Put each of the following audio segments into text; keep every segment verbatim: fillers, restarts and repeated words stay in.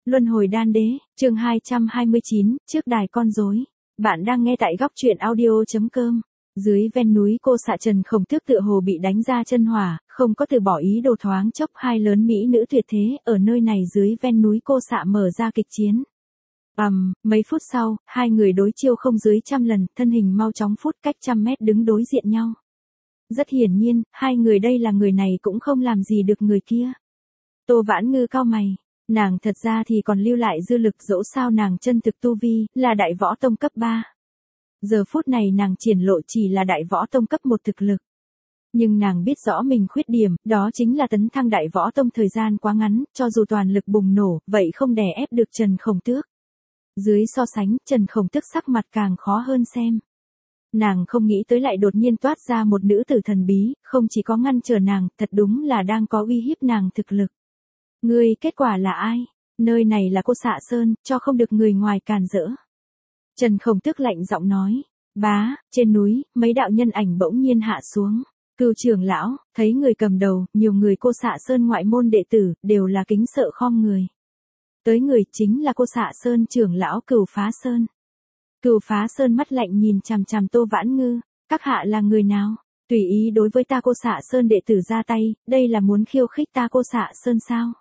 Luân hồi đan đế, chương hai trăm hai mươi chín, trước đài con rối. Bạn đang nghe tại góc truyện audio.com. Dưới ven núi cô xạ Trần Khổng Tước tựa hồ bị đánh ra chân hỏa, không có từ bỏ ý đồ thoáng chốc hai lớn mỹ nữ tuyệt thế, ở nơi này dưới ven núi cô xạ mở ra kịch chiến. Ầm, um, mấy phút sau, hai người đối chiêu không dưới trăm lần, thân hình mau chóng phút cách trăm mét đứng đối diện nhau. Rất hiển nhiên, hai người đây là người này cũng không làm gì được người kia. Tô Vãn Ngư cau mày. Nàng thật ra thì còn lưu lại dư lực, dẫu sao nàng chân thực tu vi, là đại võ tông cấp ba. Giờ phút này nàng triển lộ chỉ là đại võ tông cấp một thực lực. Nhưng nàng biết rõ mình khuyết điểm, đó chính là tấn thăng đại võ tông thời gian quá ngắn, cho dù toàn lực bùng nổ, vậy không đè ép được Trần Khổng Tước. Dưới so sánh, Trần Khổng Tước sắc mặt càng khó hơn xem. Nàng không nghĩ tới lại đột nhiên toát ra một nữ tử thần bí, không chỉ có ngăn trở nàng, thật đúng là đang có uy hiếp nàng thực lực. Ngươi kết quả là ai? Nơi này là cô xạ sơn, cho không được người ngoài càn rỡ. Trần Khổng Tước lạnh giọng nói. Bá, trên núi, mấy đạo nhân ảnh bỗng nhiên hạ xuống. Cửu trưởng lão, thấy người cầm đầu, nhiều người cô xạ sơn ngoại môn đệ tử, đều là kính sợ khom người. Tới người chính là cô xạ sơn trưởng lão Cửu Phá Sơn. Cửu Phá Sơn mắt lạnh nhìn chằm chằm Tô Vãn Ngư. Các hạ là người nào? Tùy ý đối với ta cô xạ sơn đệ tử ra tay, đây là muốn khiêu khích ta cô xạ sơn sao?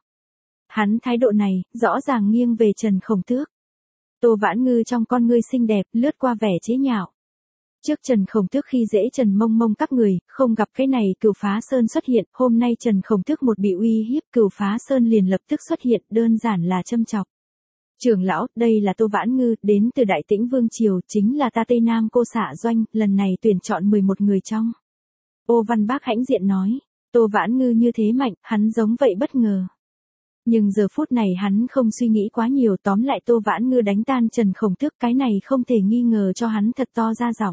Hắn thái độ này, rõ ràng nghiêng về Trần Khổng Tước. Tô Vãn Ngư trong con ngươi xinh đẹp, lướt qua vẻ chế nhạo. Trước Trần Khổng Tước khi dễ Trần Mông Mông các người, không gặp cái này Cửu Phá Sơn xuất hiện, hôm nay Trần Khổng Tước một bị uy hiếp, Cửu Phá Sơn liền lập tức xuất hiện, đơn giản là châm chọc. Trưởng lão, đây là Tô Vãn Ngư, đến từ Đại Tĩnh Vương Triều, chính là ta Tây Nam cô xạ doanh, lần này tuyển chọn mười một người trong. Ô Văn Bác hãnh diện nói, Tô Vãn Ngư như thế mạnh, hắn giống vậy bất ngờ. Nhưng giờ phút này hắn không suy nghĩ quá nhiều, tóm lại Tô Vãn Ngư đánh tan Trần Khổng Tước, cái này không thể nghi ngờ cho hắn thật to ra giọng.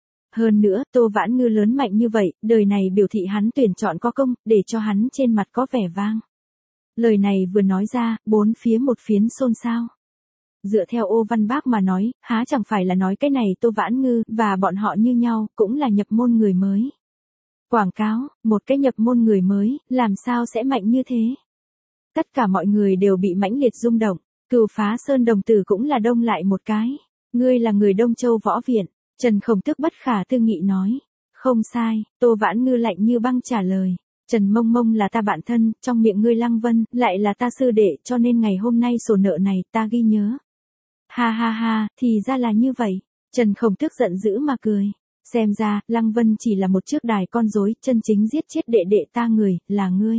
Hơn nữa, Tô Vãn Ngư lớn mạnh như vậy, đời này biểu thị hắn tuyển chọn có công, để cho hắn trên mặt có vẻ vang. Lời này vừa nói ra, bốn phía một phiến xôn xao. Dựa theo Ô Văn Bác mà nói, há chẳng phải là nói cái này Tô Vãn Ngư, và bọn họ như nhau, cũng là nhập môn người mới. Quảng cáo, một cái nhập môn người mới, làm sao sẽ mạnh như thế? Tất cả mọi người đều bị mãnh liệt rung động, Cửu Phá Sơn đồng tử cũng là đông lại một cái. Ngươi là người Đông Châu Võ Viện, Trần Khổng Tước bất khả tư nghị nói. Không sai, Tô Vãn Ngư lạnh như băng trả lời. Trần Mông Mông là ta bạn thân, trong miệng ngươi Lăng Vân, lại là ta sư đệ, cho nên ngày hôm nay sổ nợ này ta ghi nhớ. Ha ha ha, thì ra là như vậy. Trần Khổng Tước giận dữ mà cười. Xem ra, Lăng Vân chỉ là một chiếc đài con rối, chân chính giết chết đệ đệ ta người, là ngươi.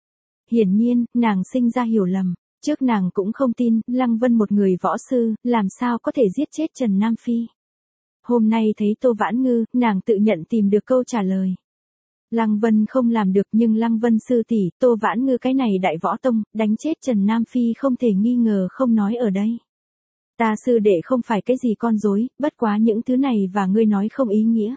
Hiển nhiên, nàng sinh ra hiểu lầm. Trước nàng cũng không tin, Lăng Vân một người võ sư, làm sao có thể giết chết Trần Nam Phi. Hôm nay thấy Tô Vãn Ngư, nàng tự nhận tìm được câu trả lời. Lăng Vân không làm được, nhưng Lăng Vân sư tỷ, Tô Vãn Ngư cái này đại võ tông, đánh chết Trần Nam Phi không thể nghi ngờ không nói ở đây. Ta sư đệ không phải cái gì con rối, bất quá những thứ này và ngươi nói không ý nghĩa.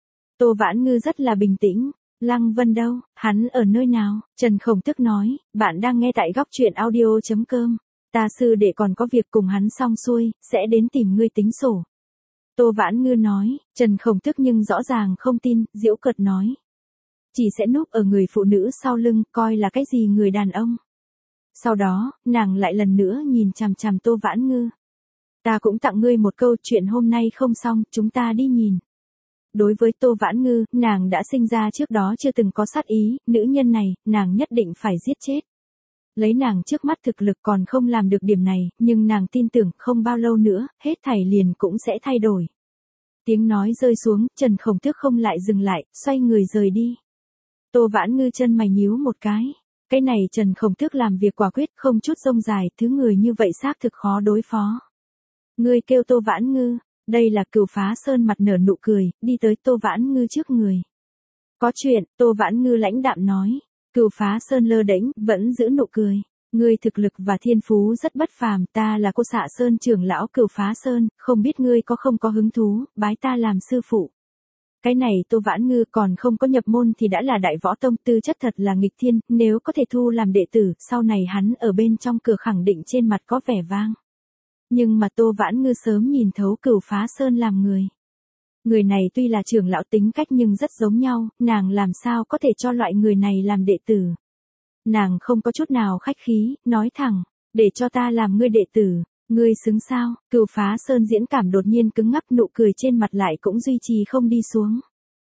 Tô Vãn Ngư rất là bình tĩnh. Lăng Vân đâu, hắn ở nơi nào? Trần Khổng Tước nói, bạn đang nghe tại góc truyện audio.com. Ta sư đệ còn có việc cùng hắn xong xuôi, sẽ đến tìm ngươi tính sổ. Tô Vãn Ngư nói, Trần Khổng Tước nhưng rõ ràng không tin, giễu cợt nói. Chỉ sẽ núp ở người phụ nữ sau lưng, coi là cái gì người đàn ông. Sau đó, nàng lại lần nữa nhìn chằm chằm Tô Vãn Ngư. Ta cũng tặng ngươi một câu, chuyện hôm nay không xong, chúng ta đi nhìn. Đối với Tô Vãn Ngư, nàng đã sinh ra trước đó chưa từng có sát ý, nữ nhân này, nàng nhất định phải giết chết. Lấy nàng trước mắt thực lực còn không làm được điểm này, nhưng nàng tin tưởng không bao lâu nữa, hết thảy liền cũng sẽ thay đổi. Tiếng nói rơi xuống, Trần Khổng Tước không lại dừng lại, xoay người rời đi. Tô Vãn Ngư chân mày nhíu một cái. Cái này Trần Khổng Tước làm việc quả quyết, không chút rông dài, thứ người như vậy xác thực khó đối phó. Ngươi kêu Tô Vãn Ngư. Đây là Cửu Phá Sơn mặt nở nụ cười, đi tới Tô Vãn Ngư trước người. Có chuyện, Tô Vãn Ngư lãnh đạm nói. Cửu Phá Sơn lơ đễnh, vẫn giữ nụ cười. Ngươi thực lực và thiên phú rất bất phàm, ta là cô xạ Sơn trưởng lão Cửu Phá Sơn, không biết ngươi có không có hứng thú, bái ta làm sư phụ. Cái này Tô Vãn Ngư còn không có nhập môn thì đã là đại võ tông, tư chất thật là nghịch thiên, nếu có thể thu làm đệ tử, sau này hắn ở bên trong cửa khẳng định trên mặt có vẻ vang. Nhưng mà Tô Vãn Ngư sớm nhìn thấu Cửu Phá Sơn làm người. Người này tuy là trưởng lão tính cách nhưng rất giống nhau, nàng làm sao có thể cho loại người này làm đệ tử. Nàng không có chút nào khách khí, nói thẳng, Để cho ta làm ngươi đệ tử, ngươi xứng sao? Cửu Phá Sơn diễn cảm đột nhiên cứng ngắc, nụ cười trên mặt lại cũng duy trì không đi xuống.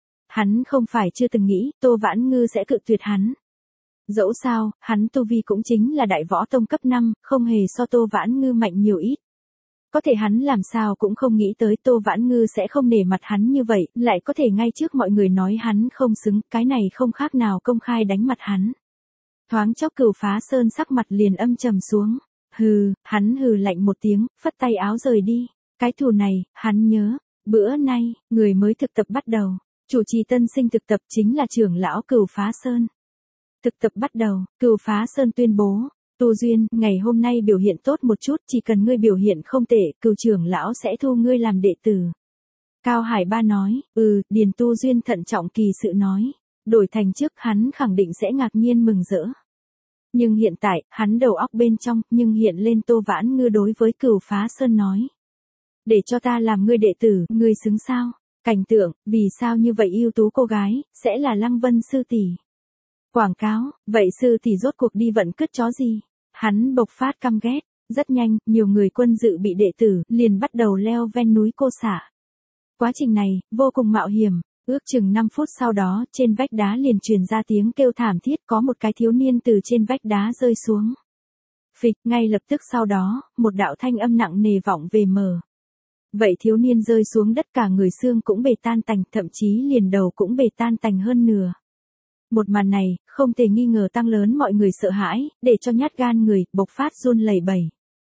Hắn không phải chưa từng nghĩ Tô Vãn Ngư sẽ cự tuyệt hắn. Dẫu sao, hắn tu vi cũng chính là đại võ tông cấp năm, không hề so Tô Vãn Ngư mạnh nhiều ít. Có thể hắn làm sao cũng không nghĩ tới Tô Vãn Ngư sẽ không nể mặt hắn như vậy, lại có thể ngay trước mọi người nói hắn không xứng, cái này không khác nào công khai đánh mặt hắn. Thoáng chốc Cửu Phá Sơn sắc mặt liền âm trầm xuống. Hừ, hắn hừ lạnh một tiếng, phất tay áo rời đi. Cái thù này, hắn nhớ. Bữa nay, người mới thực tập bắt đầu. Chủ trì tân sinh thực tập chính là trưởng lão Cửu Phá Sơn. Thực tập bắt đầu, Cửu Phá Sơn tuyên bố. Tu Duyên, ngày hôm nay biểu hiện tốt một chút, chỉ cần ngươi biểu hiện không tệ, Cửu trưởng lão sẽ thu ngươi làm đệ tử. Cao Hải Ba nói, ừ, Điền Tu Duyên thận trọng kỳ sự nói. Đổi thành trước hắn khẳng định sẽ ngạc nhiên mừng rỡ. Nhưng hiện tại, hắn đầu óc bên trong, nhưng hiện lên Tô Vãn Ngư đối với Cửu Phá Sơn nói. Để cho ta làm ngươi đệ tử, ngươi xứng sao? Cảnh tượng, vì sao như vậy ưu tú cô gái, sẽ là Lăng Vân sư tỷ. Quảng cáo, vậy sư tỷ rốt cuộc đi vận cứt chó gì? Hắn bộc phát căm ghét, rất nhanh, nhiều người quân dự bị đệ tử, liền bắt đầu leo ven núi Cô Xạ. Quá trình này, vô cùng mạo hiểm. Ước chừng năm phút sau đó, trên vách đá liền truyền ra tiếng kêu thảm thiết, có một cái thiếu niên từ trên vách đá rơi xuống. Phịch, ngay lập tức sau đó, một đạo thanh âm nặng nề vọng về mờ. Vậy thiếu niên rơi xuống đất, cả người xương cũng bể tan tành, thậm chí liền đầu cũng bể tan tành hơn nửa. Một màn này, không thể nghi ngờ tăng lớn mọi người sợ hãi, để cho nhát gan người, bộc phát run lẩy bẩy.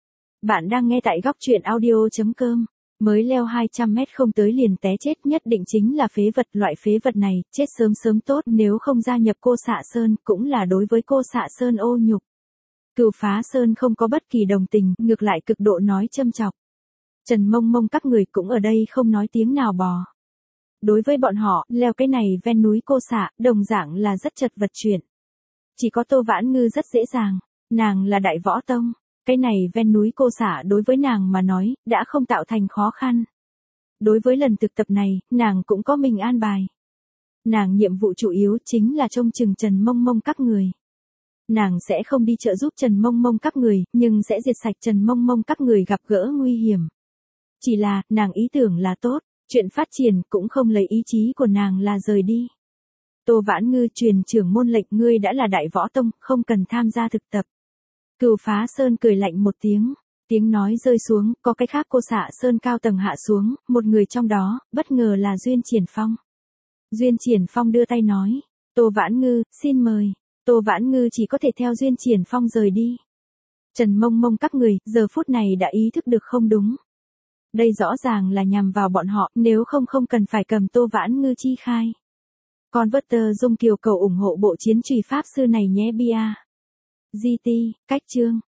Bạn đang nghe tại góc truyện audio chấm com. Mới leo hai trăm mét không tới liền té chết, nhất định chính là phế vật. Loại phế vật này, chết sớm sớm tốt, nếu không gia nhập Cô Xạ Sơn, cũng là đối với Cô Xạ Sơn ô nhục. Cửu Phá Sơn không có bất kỳ đồng tình, ngược lại cực độ nói châm chọc. Trần Mông Mông các người cũng ở đây không nói tiếng nào bò. Đối với bọn họ, leo cái này ven núi Cô Xạ, đồng dạng là rất chật vật chuyện. Chỉ có Tô Vãn Ngư rất dễ dàng, nàng là đại võ tông. Cái này ven núi Cô Xạ đối với nàng mà nói, đã không tạo thành khó khăn. Đối với lần thực tập này, nàng cũng có mình an bài. Nàng nhiệm vụ chủ yếu chính là trông chừng Trần Mông Mông các người. Nàng sẽ không đi trợ giúp Trần Mông Mông các người, nhưng sẽ diệt sạch Trần Mông Mông các người gặp gỡ nguy hiểm. Chỉ là, nàng ý tưởng là tốt, chuyện phát triển cũng không lấy ý chí của nàng là rời đi. Tô Vãn Ngư truyền trưởng môn lệnh, ngươi đã là đại võ tông, không cần tham gia thực tập. Cửu Phá Sơn cười lạnh một tiếng, tiếng nói rơi xuống, có cái khác Cô Xạ Sơn cao tầng hạ xuống, một người trong đó, bất ngờ là Duyên Triển Phong. Duyên Triển Phong đưa tay nói, Tô Vãn Ngư, xin mời. Tô Vãn Ngư chỉ có thể theo Duyên Triển Phong rời đi. Trần Mông Mông các người, giờ phút này đã ý thức được không đúng. Đây rõ ràng là nhằm vào bọn họ, nếu không không cần phải cầm Tô Vãn Ngư chi khai. Converter Dung Kiều cầu ủng hộ bộ chiến trùy pháp sư này nhé bia. giê tê, cách chương.